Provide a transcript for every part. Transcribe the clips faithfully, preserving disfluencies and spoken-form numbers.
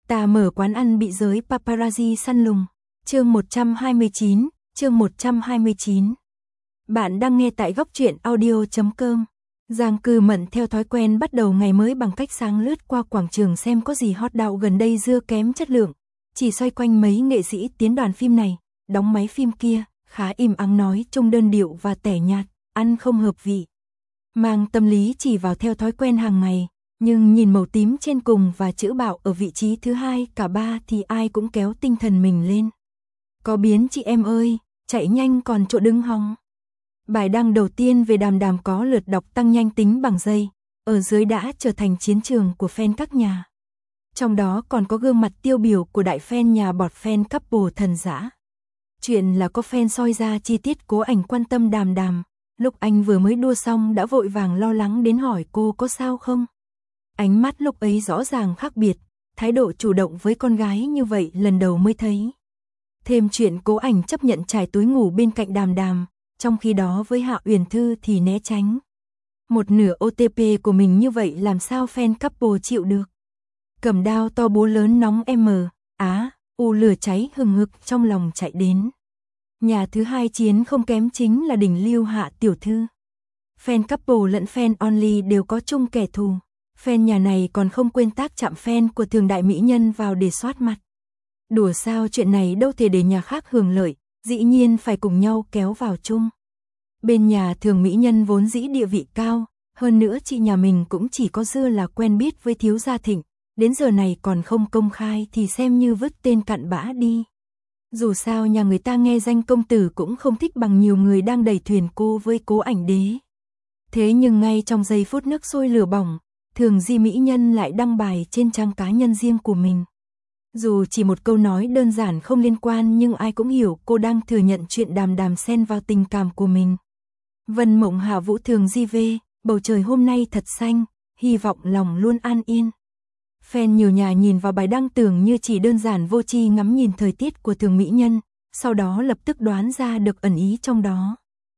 Ta mở quán ăn bị giới paparazzi săn lùng. Chương một trăm hai mươi chín, chương một trăm hai mươi chín. Bạn đang nghe tại góc truyện audio chấm com. Giang Cư Mận theo thói quen bắt đầu ngày mới bằng cách sáng lướt qua quảng trường xem có gì hot đạo gần đây dưa kém chất lượng. Chỉ xoay quanh mấy nghệ sĩ tiến đoàn phim này, đóng máy phim kia, khá im ắng nói trông đơn điệu và tẻ nhạt, ăn không hợp vị. Mang tâm lý chỉ vào theo thói quen hàng ngày, nhưng nhìn màu tím trên cùng và chữ bạo ở vị trí thứ hai cả ba thì ai cũng kéo tinh thần mình lên. Có biến chị em ơi, chạy nhanh còn chỗ đứng hóng. Bài đăng đầu tiên về Đàm Đàm có lượt đọc tăng nhanh tính bằng giây, ở dưới đã trở thành chiến trường của fan các nhà. Trong đó còn có gương mặt tiêu biểu của đại fan nhà bọt fan couple thần dã. Chuyện là có fan soi ra chi tiết Cố Ảnh quan tâm Đàm Đàm, lúc anh vừa mới đua xong đã vội vàng lo lắng đến hỏi cô có sao không. Ánh mắt lúc ấy rõ ràng khác biệt, thái độ chủ động với con gái như vậy lần đầu mới thấy. Thêm chuyện Cố Ảnh chấp nhận trải túi ngủ bên cạnh Đàm Đàm, trong khi đó với Hạ Uyển Thư thì né tránh. Một nửa ô tê pê của mình như vậy làm sao fan couple chịu được. Cầm đao to búa lớn nóng M, á, u lửa cháy hừng hực trong lòng chạy đến. Nhà thứ hai chiến không kém chính là đỉnh lưu Hạ tiểu thư. Fan couple lẫn fan only đều có chung kẻ thù. Fan nhà này còn không quên tác chạm fan của thường đại mỹ nhân vào để soát mặt. Đùa sao chuyện này đâu thể để nhà khác hưởng lợi, dĩ nhiên phải cùng nhau kéo vào chung. Bên nhà thường mỹ nhân vốn dĩ địa vị cao, hơn nữa chị nhà mình cũng chỉ có dưa là quen biết với thiếu gia Thịnh, đến giờ này còn không công khai thì xem như vứt tên cặn bã đi. Dù sao nhà người ta nghe danh công tử cũng không thích bằng nhiều người đang đẩy thuyền cô với Cố Ảnh đế. Thế nhưng ngay trong giây phút nước sôi lửa bỏng, Thường Di mỹ nhân lại đăng bài trên trang cá nhân riêng của mình. Dù chỉ một câu nói đơn giản không liên quan nhưng ai cũng hiểu cô đang thừa nhận chuyện Đàm Đàm xen vào tình cảm của mình. Vân mộng hạ vũ Thường Di về, bầu trời hôm nay thật xanh, hy vọng lòng luôn an yên. Fan nhiều nhà nhìn vào bài đăng tưởng như chỉ đơn giản vô tri ngắm nhìn thời tiết của Thường mỹ nhân, sau đó lập tức đoán ra được ẩn ý trong đó.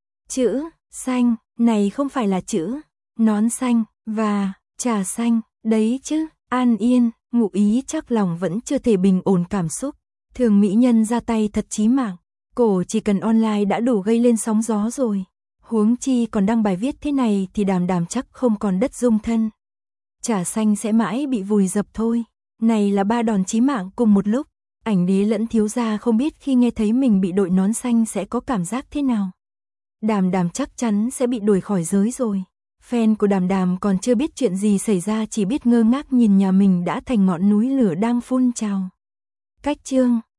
Chữ xanh này không phải là chữ nón xanh và trà xanh đấy chứ, an yên, ngụ ý chắc lòng vẫn chưa thể bình ổn cảm xúc. Thường mỹ nhân ra tay thật chí mạng, cổ chỉ cần online đã đủ gây lên sóng gió rồi. Huống chi còn đăng bài viết thế này thì Đàm Đàm chắc không còn đất dung thân. Trà xanh sẽ mãi bị vùi dập thôi. Này là ba đòn chí mạng cùng một lúc. Ảnh đế lẫn thiếu gia không biết khi nghe thấy mình bị đội nón xanh sẽ có cảm giác thế nào. Đàm Đàm chắc chắn sẽ bị đuổi khỏi giới rồi. Fan của Đàm Đàm còn chưa biết chuyện gì xảy ra, chỉ biết ngơ ngác nhìn nhà mình đã thành ngọn núi lửa đang phun trào. Cách chương